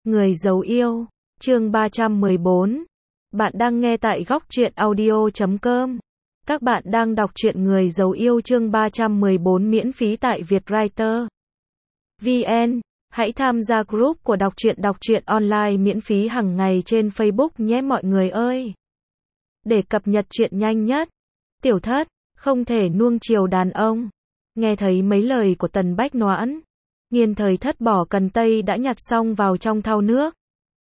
Người giấu yêu, chương 314. Bạn đang nghe tại góc truyện audio.com. Các bạn đang đọc truyện Người giấu yêu chương 314 miễn phí tại Vietwriter VN. Hãy tham gia group của đọc truyện online miễn phí hàng ngày trên Facebook nhé mọi người ơi. Để cập nhật truyện nhanh nhất. Tiểu thất, không thể nuông chiều đàn ông. Nghe thấy mấy lời của Tần Bách Noãn, Nghiên Thời Thất bỏ cần tây đã nhặt xong vào trong thau nước.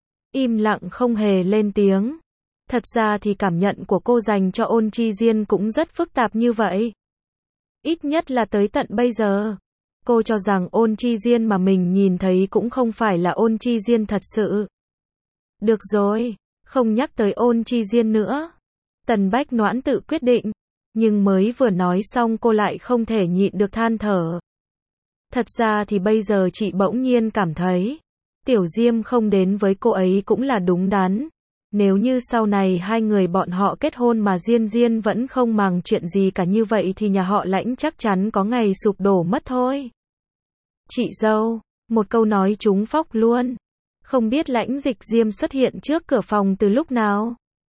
Im lặng không hề lên tiếng. Thật ra thì cảm nhận của cô dành cho Ôn Chi Diên cũng rất phức tạp như vậy. Ít nhất là tới tận bây giờ. Cô cho rằng Ôn Chi Diên mà mình nhìn thấy cũng không phải là Ôn Chi Diên thật sự. Được rồi, không nhắc tới Ôn Chi Diên nữa. Tần Bách Noãn tự quyết định. Nhưng mới vừa nói xong cô lại không thể nhịn được than thở. Thật ra thì bây giờ chị bỗng nhiên cảm thấy, Tiểu Diêm không đến với cô ấy cũng là đúng đắn. Nếu như sau này hai người bọn họ kết hôn mà Diên vẫn không màng chuyện gì cả như vậy thì nhà họ Lãnh chắc chắn có ngày sụp đổ mất thôi. Chị dâu, một câu nói trúng phóc luôn. Không biết Lãnh Dịch Diêm xuất hiện trước cửa phòng từ lúc nào.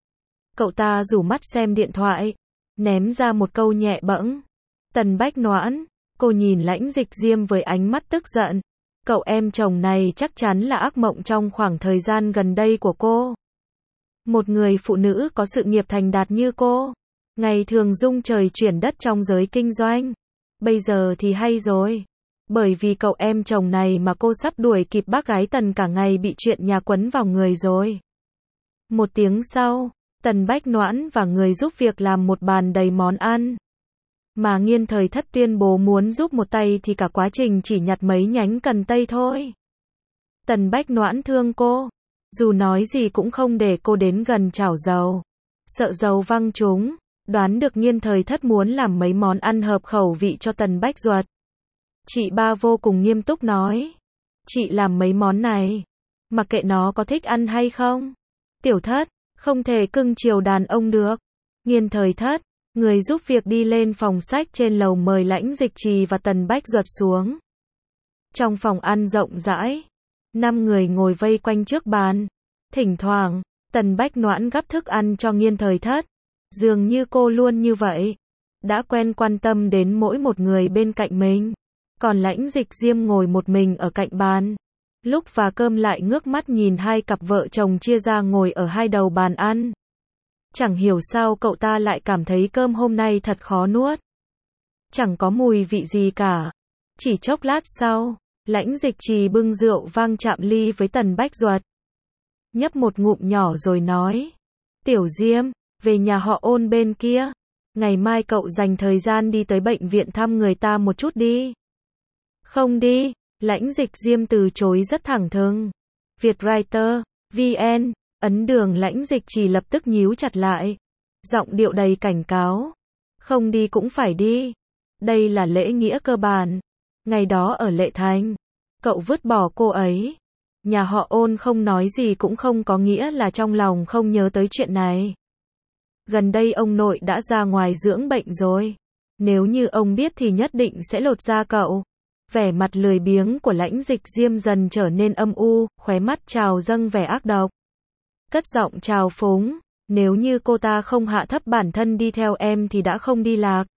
Cậu ta rủ mắt xem điện thoại, ném ra một câu nhẹ bẫng. Tần Bách Noãn, cô nhìn Lãnh Dịch Diêm với ánh mắt tức giận. Cậu em chồng này chắc chắn là ác mộng trong khoảng thời gian gần đây của cô. Một người phụ nữ có sự nghiệp thành đạt như cô, ngày thường rung trời chuyển đất trong giới kinh doanh. Bây giờ thì hay rồi. Bởi vì cậu em chồng này mà cô sắp đuổi kịp bác gái Tần cả ngày bị chuyện nhà quấn vào người rồi. Một tiếng sau, Tần Bách Noãn và người giúp việc làm một bàn đầy món ăn. Mà Nghiên Thời Thất tuyên bố muốn giúp một tay thì cả quá trình chỉ nhặt mấy nhánh cần tây thôi. Tần Bách Noãn thương cô, dù nói gì cũng không để cô đến gần chảo dầu. Sợ dầu văng trúng, đoán được Nghiên Thời Thất muốn làm mấy món ăn hợp khẩu vị cho Tần Bách Duật. Chị ba vô cùng nghiêm túc nói, chị làm mấy món này, mặc kệ nó có thích ăn hay không. Tiểu Thất, không thể cưng chiều đàn ông được. Nghiên Thời Thất, người giúp việc đi lên phòng sách trên lầu mời Lãnh Dịch Trì và Tần Bách Duật xuống. Trong phòng ăn rộng rãi, 5 người ngồi vây quanh trước bàn. Thỉnh thoảng, Tần Bách Noãn gắp thức ăn cho Nghiên Thời Thất. Dường như cô luôn như vậy, đã quen quan tâm đến mỗi một người bên cạnh mình. Còn Lãnh Dịch Diêm ngồi một mình ở cạnh bàn. Lúc và cơm lại ngước mắt nhìn hai cặp vợ chồng chia ra ngồi ở hai đầu bàn ăn. Chẳng hiểu sao cậu ta lại cảm thấy cơm hôm nay thật khó nuốt. Chẳng có mùi vị gì cả. Chỉ chốc lát sau, Lãnh Dịch Trì bưng rượu vang chạm ly với Tần Bách Duật. Nhấp một ngụm nhỏ rồi nói, Tiểu Diêm, về nhà họ Ôn bên kia. Ngày mai cậu dành thời gian đi tới bệnh viện thăm người ta một chút đi. Không đi. Lãnh Dịch Diêm từ chối rất thẳng thừng. Vietwriter VN. Ấn đường Lãnh Dịch Trì lập tức nhíu chặt lại. Giọng điệu đầy cảnh cáo. Không đi cũng phải đi. Đây là lễ nghĩa cơ bản. Ngày đó ở Lệ Thành, cậu vứt bỏ cô ấy. Nhà họ Ôn không nói gì cũng không có nghĩa là trong lòng không nhớ tới chuyện này. Gần đây ông nội đã ra ngoài dưỡng bệnh rồi. Nếu như ông biết thì nhất định sẽ lột da cậu. Vẻ mặt lười biếng của Lãnh Dịch Diêm dần trở nên âm u, khóe mắt trào dâng vẻ ác độc. Cất giọng trào phúng, nếu như cô ta không hạ thấp bản thân đi theo em thì đã không đi lạc.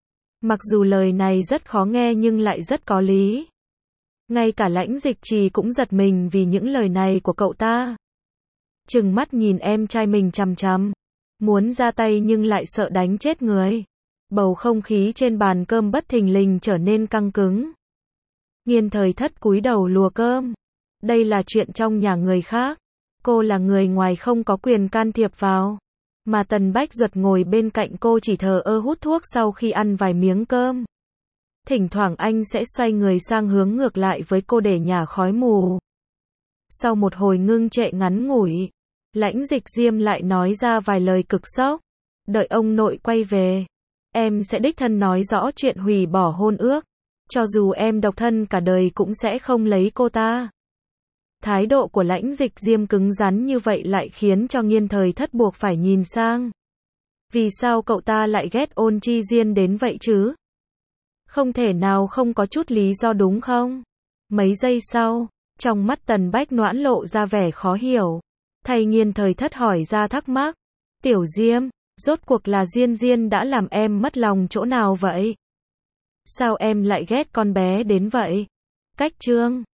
Mặc dù lời này rất khó nghe nhưng lại rất có lý. Ngay cả Lãnh Dịch Trì cũng giật mình vì những lời này của cậu ta. Trừng mắt nhìn em trai mình chằm chằm, muốn ra tay nhưng lại sợ đánh chết người. Bầu không khí trên bàn cơm bất thình lình trở nên căng cứng. Nghiên Thời Thất cúi đầu lùa cơm. Đây là chuyện trong nhà người khác. Cô là người ngoài không có quyền can thiệp vào. Mà Tần Bách Duật ngồi bên cạnh cô chỉ thờ ơ hút thuốc sau khi ăn vài miếng cơm. Thỉnh thoảng anh sẽ xoay người sang hướng ngược lại với cô để nhả khói mù. Sau một hồi ngưng trệ ngắn ngủi, Lãnh Dịch Diêm lại nói ra vài lời cực sốc. Đợi ông nội quay về, em sẽ đích thân nói rõ chuyện hủy bỏ hôn ước. Cho dù em độc thân cả đời cũng sẽ không lấy cô ta. Thái độ của Lãnh Dịch Diêm cứng rắn như vậy lại khiến cho Nghiên Thời Thất buộc phải nhìn sang. Vì sao cậu ta lại ghét Ôn Chi Diên đến vậy chứ? Không thể nào không có chút lý do đúng không? Mấy giây sau, Trong mắt Tần Bách Noãn lộ ra vẻ khó hiểu. Thay Nghiên Thời Thất hỏi ra thắc mắc. Tiểu Diêm, rốt cuộc là Diên Diên đã làm em mất lòng chỗ nào vậy? Sao em lại ghét con bé đến vậy? Cách Chương